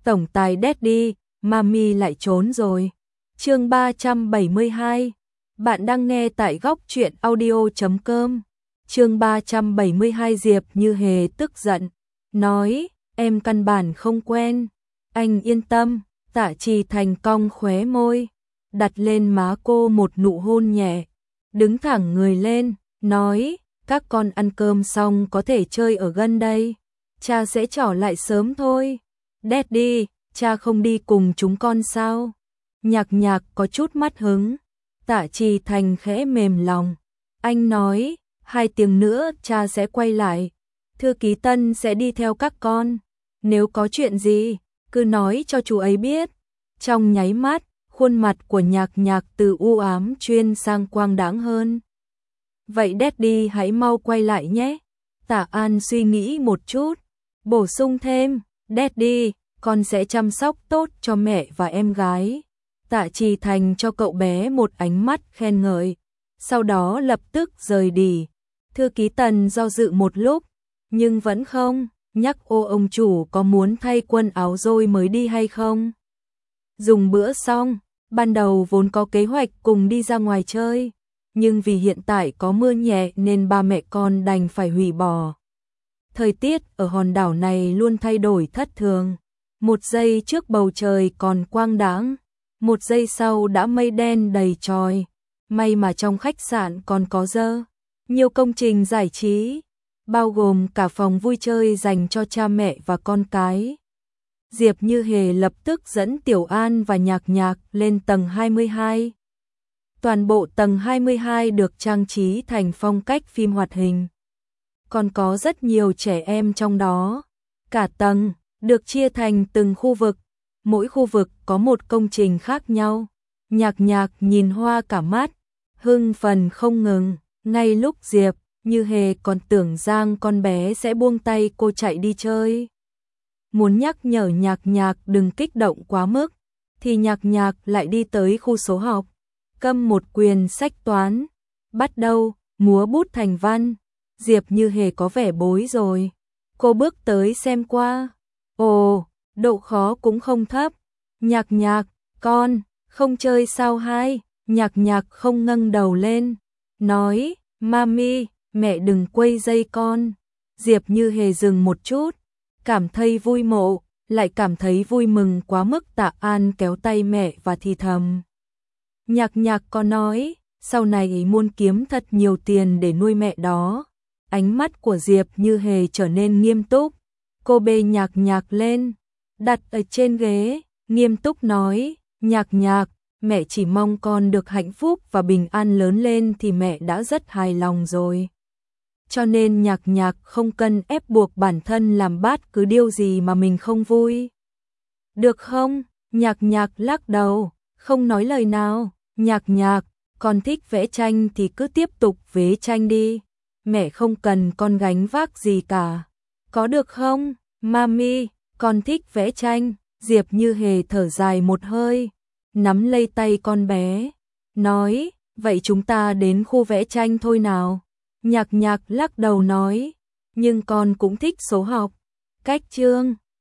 tổng tài Daddy, Mami lại trốn rồi. Chương 372. Bạn đang nghe tại góc truyện audio.com. Chương 372. Diệp Như Hề tức giận, nói, em căn bản không quen. Anh yên tâm. Tạ Trì Thành cong khóe môi, đặt lên má cô một nụ hôn nhẹ, đứng thẳng người lên, nói, các con ăn cơm xong có thể chơi ở gần đây, cha sẽ trỏ lại sớm thôi. Daddy, cha không đi cùng chúng con sao? Nhạc Nhạc có chút mất hứng. Tạ Trì Thành khẽ mềm lòng, anh nói, 2 tiếng nữa cha sẽ quay lại, thư ký Tân sẽ đi theo các con, nếu có chuyện gì cứ nói cho chú ấy biết. Trong nháy mắt, khuôn mặt của Nhạc Nhạc từ u ám chuyên sang quang đãng hơn. Vậy Daddy hãy mau quay lại nhé. Tạ An suy nghĩ một chút, bổ sung thêm, Daddy, con sẽ chăm sóc tốt cho mẹ và em gái. Tạ Trì Thành cho cậu bé một ánh mắt khen ngợi, sau đó lập tức rời đi. Thư ký Tần do dự một lúc, nhưng vẫn không nhắc ông chủ có muốn thay quần áo rồi mới đi hay không. Dùng bữa xong, ban đầu vốn có kế hoạch cùng đi ra ngoài chơi, nhưng vì hiện tại có mưa nhẹ nên ba mẹ con đành phải hủy bỏ. Thời tiết ở hòn đảo này luôn thay đổi thất thường. Một giây trước bầu trời còn quang đãng, một giây sau đã mây đen đầy trời. May mà trong khách sạn còn có nhiều công trình giải trí, bao gồm cả phòng vui chơi dành cho cha mẹ và con cái. Diệp Như Hề lập tức dẫn Tiểu An và Nhạc Nhạc lên tầng 22. Toàn bộ tầng 22 được trang trí thành phong cách phim hoạt hình. Còn có rất nhiều trẻ em trong đó. Cả tầng được chia thành từng khu vực, mỗi khu vực có một công trình khác nhau. Nhạc Nhạc nhìn hoa cả mắt, hưng phấn không ngừng. Ngay lúc Diệp Như Hề còn tưởng rằng con bé sẽ buông tay cô chạy đi chơi, muốn nhắc nhở Nhạc Nhạc đừng kích động quá mức, thì Nhạc Nhạc lại đi tới khu số học, cầm một quyển sách toán, bắt đầu múa bút thành văn. Diệp Như Hề có vẻ bối rồi. Cô bước tới xem qua. Ồ, độ khó cũng không thấp. Nhạc Nhạc, con không chơi sao hai? Nhạc Nhạc không ngẩng đầu lên, nói, Mami, mẹ đừng quay dây con. Diệp Như Hề dừng một chút, cảm thấy vui mộ, lại cảm thấy vui mừng quá mức. Tạ An kéo tay mẹ và thì thầm. Nhạc Nhạc có nói, sau này muốn kiếm thật nhiều tiền để nuôi mẹ đó. Ánh mắt của Diệp Như Hề trở nên nghiêm túc. Cô bê Nhạc Nhạc lên, đặt ở trên ghế, nghiêm túc nói, Nhạc Nhạc, mẹ chỉ mong con được hạnh phúc và bình an lớn lên thì mẹ đã rất hài lòng rồi. Cho nên Nhạc Nhạc không cần ép buộc bản thân làm bất cứ điều gì mà mình không vui. Được không? Nhạc Nhạc lắc đầu, không nói lời nào. Nhạc Nhạc, con thích vẽ tranh thì cứ tiếp tục vẽ tranh đi. Mẹ không cần con gánh vác gì cả. Có được không? Mami, con thích vẽ tranh. Diệp Như Hề thở dài một hơi, nắm lấy tay con bé, nói, vậy chúng ta đến khu vẽ tranh thôi nào. Nhạc Nhạc lắc đầu nói, nhưng con cũng thích số học. Cách chương